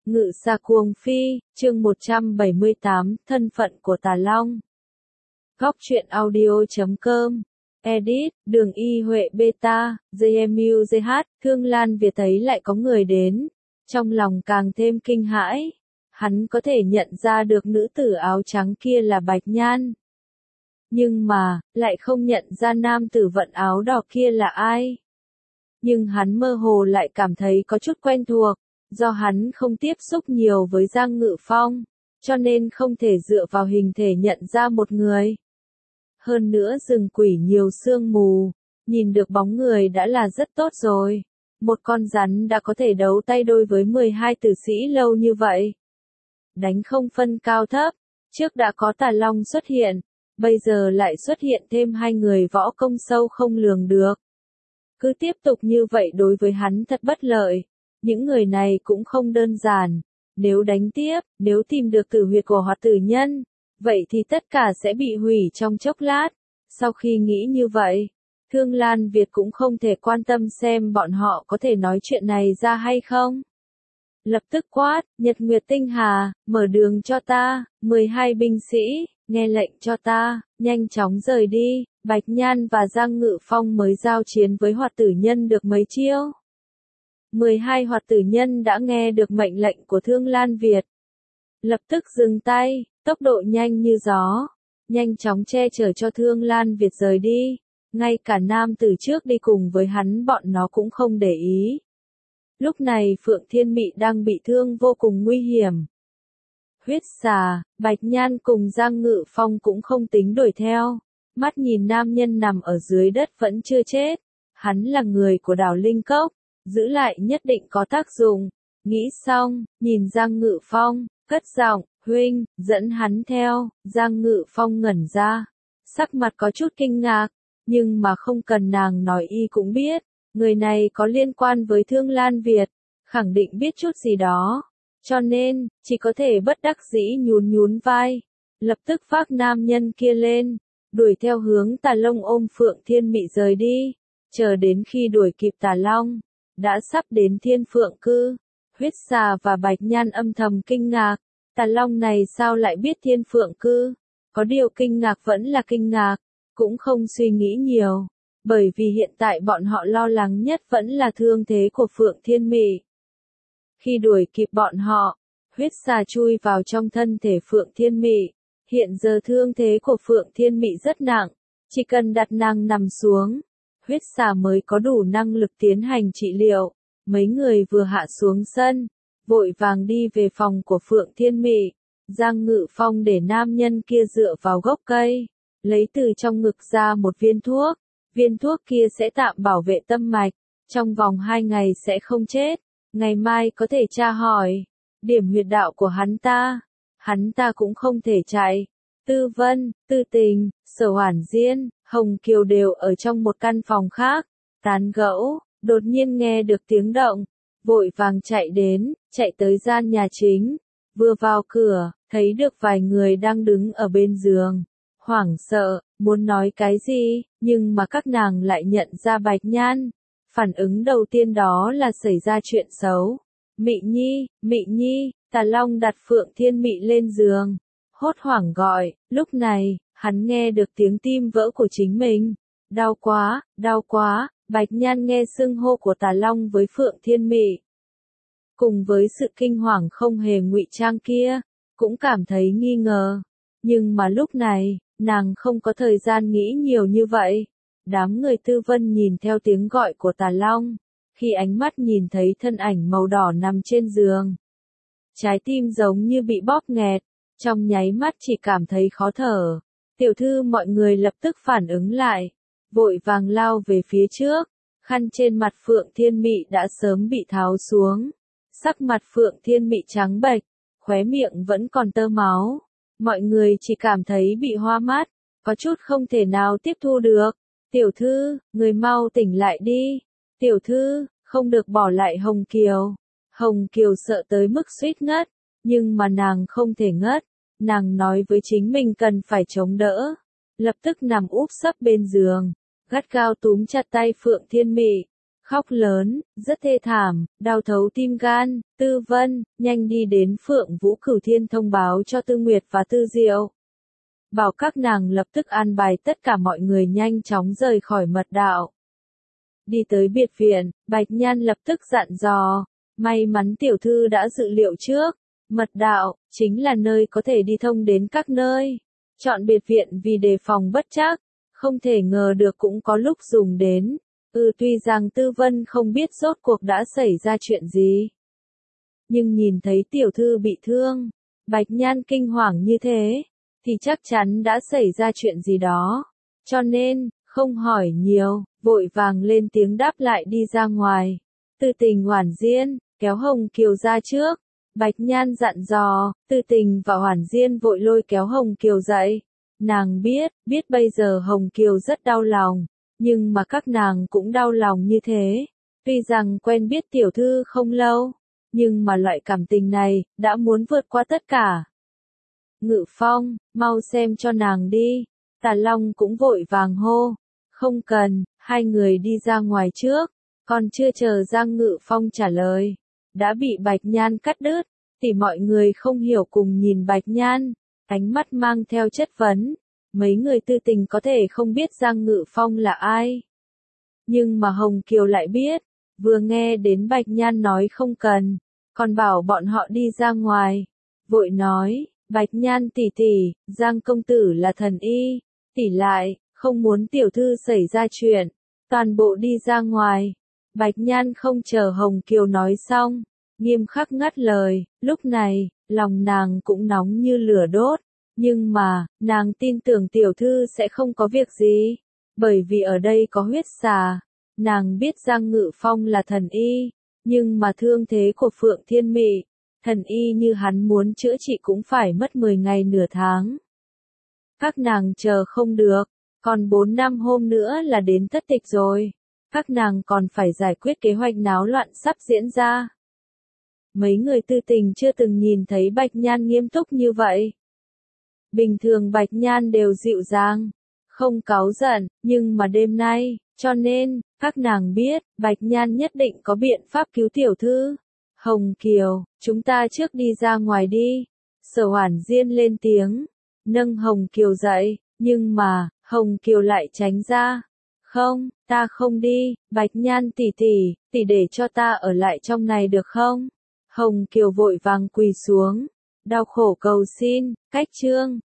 Ngự xa cuồng phi, chương 178, thân phận của Tà Long. Góc truyện audio.com. Edit, Đường Y Huệ Beta, JMUZH, Thương Lan Việt thấy lại có người đến. Trong lòng càng thêm kinh hãi. Hắn có thể nhận ra được nữ tử áo trắng kia là Bạch Nhan. Nhưng mà, lại không nhận ra nam tử vận áo đỏ kia là ai. Nhưng hắn mơ hồ lại cảm thấy có chút quen thuộc. Do hắn không tiếp xúc nhiều với Giang Ngự Phong, cho nên không thể dựa vào hình thể nhận ra một người. Hơn nữa rừng quỷ nhiều sương mù, nhìn được bóng người đã là rất tốt rồi. Một con rắn đã có thể đấu tay đôi với 12 tử sĩ lâu như vậy. Đánh không phân cao thấp, trước đã có Tà Long xuất hiện, bây giờ lại xuất hiện thêm hai người võ công sâu không lường được. Cứ tiếp tục như vậy đối với hắn thật bất lợi. Những người này cũng không đơn giản, nếu đánh tiếp, nếu tìm được tử huyệt của Hoạt Tử Nhân, vậy thì tất cả sẽ bị hủy trong chốc lát. Sau khi nghĩ như vậy, Thương Lan Việt cũng không thể quan tâm xem bọn họ có thể nói chuyện này ra hay không. Lập tức quát, Nhật Nguyệt Tinh Hà, mở đường cho ta, 12 binh sĩ, nghe lệnh cho ta, nhanh chóng rời đi. Bạch Nhan và Giang Ngự Phong mới giao chiến với Hoạt Tử Nhân được mấy chiêu. 12 Hoạt Tử Nhân đã nghe được mệnh lệnh của Thương Lan Việt. Lập tức dừng tay, tốc độ nhanh như gió, nhanh chóng che chở cho Thương Lan Việt rời đi. Ngay cả nam tử trước đi cùng với hắn bọn nó cũng không để ý. Lúc này Phượng Thiên Mị đang bị thương vô cùng nguy hiểm. Huyết xà, Bạch Nhan cùng Giang Ngự Phong cũng không tính đuổi theo. Mắt nhìn nam nhân nằm ở dưới đất vẫn chưa chết. Hắn là người của đảo Linh Cốc. Giữ lại nhất định có tác dụng. Nghĩ xong, nhìn Giang Ngự Phong, cất giọng, huynh, dẫn hắn theo. Giang Ngự Phong ngẩn ra, sắc mặt có chút kinh ngạc, nhưng mà không cần nàng nói y cũng biết, người này có liên quan với Thương Lan Việt, khẳng định biết chút gì đó, cho nên, chỉ có thể bất đắc dĩ nhún nhún vai, lập tức vác nam nhân kia lên, đuổi theo hướng Tà Long ôm Phượng Thiên Mị rời đi, chờ đến khi đuổi kịp Tà Long. Đã sắp đến Thiên Phượng Cư, Huyết xà và Bạch Nhan âm thầm kinh ngạc, Tà Long này sao lại biết Thiên Phượng Cư? Có điều kinh ngạc vẫn là kinh ngạc, cũng không suy nghĩ nhiều, bởi vì hiện tại bọn họ lo lắng nhất vẫn là thương thế của Phượng Thiên Mị. Khi đuổi kịp bọn họ, Huyết xà chui vào trong thân thể Phượng Thiên Mị, hiện giờ thương thế của Phượng Thiên Mị rất nặng, chỉ cần đặt nàng nằm xuống. Huyết xà mới có đủ năng lực tiến hành trị liệu. Mấy người vừa hạ xuống sân, vội vàng đi về phòng của Phượng Thiên Mị. Giang Ngự Phong để nam nhân kia dựa vào gốc cây, lấy từ trong ngực ra một viên thuốc. Viên thuốc kia sẽ tạm bảo vệ tâm mạch, trong vòng 2 ngày sẽ không chết. Ngày mai có thể tra hỏi điểm huyệt đạo của hắn ta cũng không thể chạy. Tư Vân, Tư Tình, Sở Hoản Diên, Hồng Kiều đều ở trong một căn phòng khác, tán gẫu, đột nhiên nghe được tiếng động, vội vàng chạy tới gian nhà chính, vừa vào cửa, thấy được vài người đang đứng ở bên giường, hoảng sợ, muốn nói cái gì, nhưng mà các nàng lại nhận ra Bạch Nhan, phản ứng đầu tiên đó là xảy ra chuyện xấu. Mị Nhi, Tà Long đặt Phượng Thiên Mị lên giường, hốt hoảng gọi, lúc này, hắn nghe được tiếng tim vỡ của chính mình. Đau quá, Bạch Nhan nghe xưng hô của Tà Long với Phượng Thiên Mị. Cùng với sự kinh hoàng không hề ngụy trang kia, cũng cảm thấy nghi ngờ. Nhưng mà lúc này, nàng không có thời gian nghĩ nhiều như vậy. Đám người Tư Vân nhìn theo tiếng gọi của Tà Long, khi ánh mắt nhìn thấy thân ảnh màu đỏ nằm trên giường. Trái tim giống như bị bóp nghẹt, trong nháy mắt chỉ cảm thấy khó thở. Tiểu thư mọi người lập tức phản ứng lại, vội vàng lao về phía trước, khăn trên mặt Phượng Thiên Mị đã sớm bị tháo xuống. Sắc mặt Phượng Thiên Mị trắng bệch, khóe miệng vẫn còn tơ máu. Mọi người chỉ cảm thấy bị hoa mắt, có chút không thể nào tiếp thu được. Tiểu thư, người mau tỉnh lại đi. Tiểu thư, không được bỏ lại Hồng Kiều. Hồng Kiều sợ tới mức suýt ngất, nhưng mà nàng không thể ngất. Nàng nói với chính mình cần phải chống đỡ, lập tức nằm úp sấp bên giường, gắt gao túm chặt tay Phượng Thiên Mị, khóc lớn, rất thê thảm, đau thấu tim gan. Tư Vân, nhanh đi đến Phượng Vũ Cửu Thiên thông báo cho Tư Nguyệt và Tư Diệu. Bảo các nàng lập tức an bài tất cả mọi người nhanh chóng rời khỏi mật đạo. Đi tới biệt viện, Bạch Nhan lập tức dặn dò, may mắn tiểu thư đã dự liệu trước, mật đạo, chính là nơi có thể đi thông đến các nơi. Chọn biệt viện vì đề phòng bất trắc, không thể ngờ được cũng có lúc dùng đến. Tuy rằng Tư Vân không biết rốt cuộc đã xảy ra chuyện gì. Nhưng nhìn thấy tiểu thư bị thương, Bạch Nhan kinh hoàng như thế, thì chắc chắn đã xảy ra chuyện gì đó. Cho nên, không hỏi nhiều, vội vàng lên tiếng đáp lại đi ra ngoài. Tư Tình Hoản Diên, kéo Hồng Kiều ra trước. Bạch Nhan dặn dò, Tư Tình và Hoản Diên vội lôi kéo Hồng Kiều dậy. Nàng biết bây giờ Hồng Kiều rất đau lòng, nhưng mà các nàng cũng đau lòng như thế. Tuy rằng quen biết tiểu thư không lâu, nhưng mà loại cảm tình này, đã muốn vượt qua tất cả. Ngự Phong, mau xem cho nàng đi. Tà Long cũng vội vàng hô. Không cần, hai người đi ra ngoài trước. Còn chưa chờ Giang Ngự Phong trả lời, đã bị Bạch Nhan cắt đứt. Thì mọi người không hiểu cùng nhìn Bạch Nhan, ánh mắt mang theo chất vấn. Mấy người Tư Tình có thể không biết Giang Ngự Phong là ai. Nhưng mà Hồng Kiều lại biết, vừa nghe đến Bạch Nhan nói không cần, còn bảo bọn họ đi ra ngoài. Vội nói, Bạch Nhan tỷ tỷ, Giang công tử là thần y, tỷ lại, không muốn tiểu thư xảy ra chuyện, toàn bộ đi ra ngoài. Bạch Nhan không chờ Hồng Kiều nói xong, nghiêm khắc ngắt lời, lúc này, lòng nàng cũng nóng như lửa đốt. Nhưng mà, nàng tin tưởng tiểu thư sẽ không có việc gì, bởi vì ở đây có huyết xà. Nàng biết Giang Ngự Phong là thần y, nhưng mà thương thế của Phượng Thiên Mị, thần y như hắn muốn chữa trị cũng phải mất 10 ngày nửa tháng. Các nàng chờ không được, còn 4 năm hôm nữa là đến thất tịch rồi. Các nàng còn phải giải quyết kế hoạch náo loạn sắp diễn ra. Mấy người Tư Tình chưa từng nhìn thấy Bạch Nhan nghiêm túc như vậy. Bình thường Bạch Nhan đều dịu dàng, không cáu giận, nhưng mà đêm nay, cho nên, các nàng biết, Bạch Nhan nhất định có biện pháp cứu tiểu thư. Hồng Kiều, chúng ta trước đi ra ngoài đi. Sở Hoản Diên lên tiếng, nâng Hồng Kiều dậy, nhưng mà, Hồng Kiều lại tránh ra. Không, ta không đi, Bạch Nhan tỷ tỷ để cho ta ở lại trong này được không? Hồng Kiều vội vàng quỳ xuống, đau khổ cầu xin, cách chương.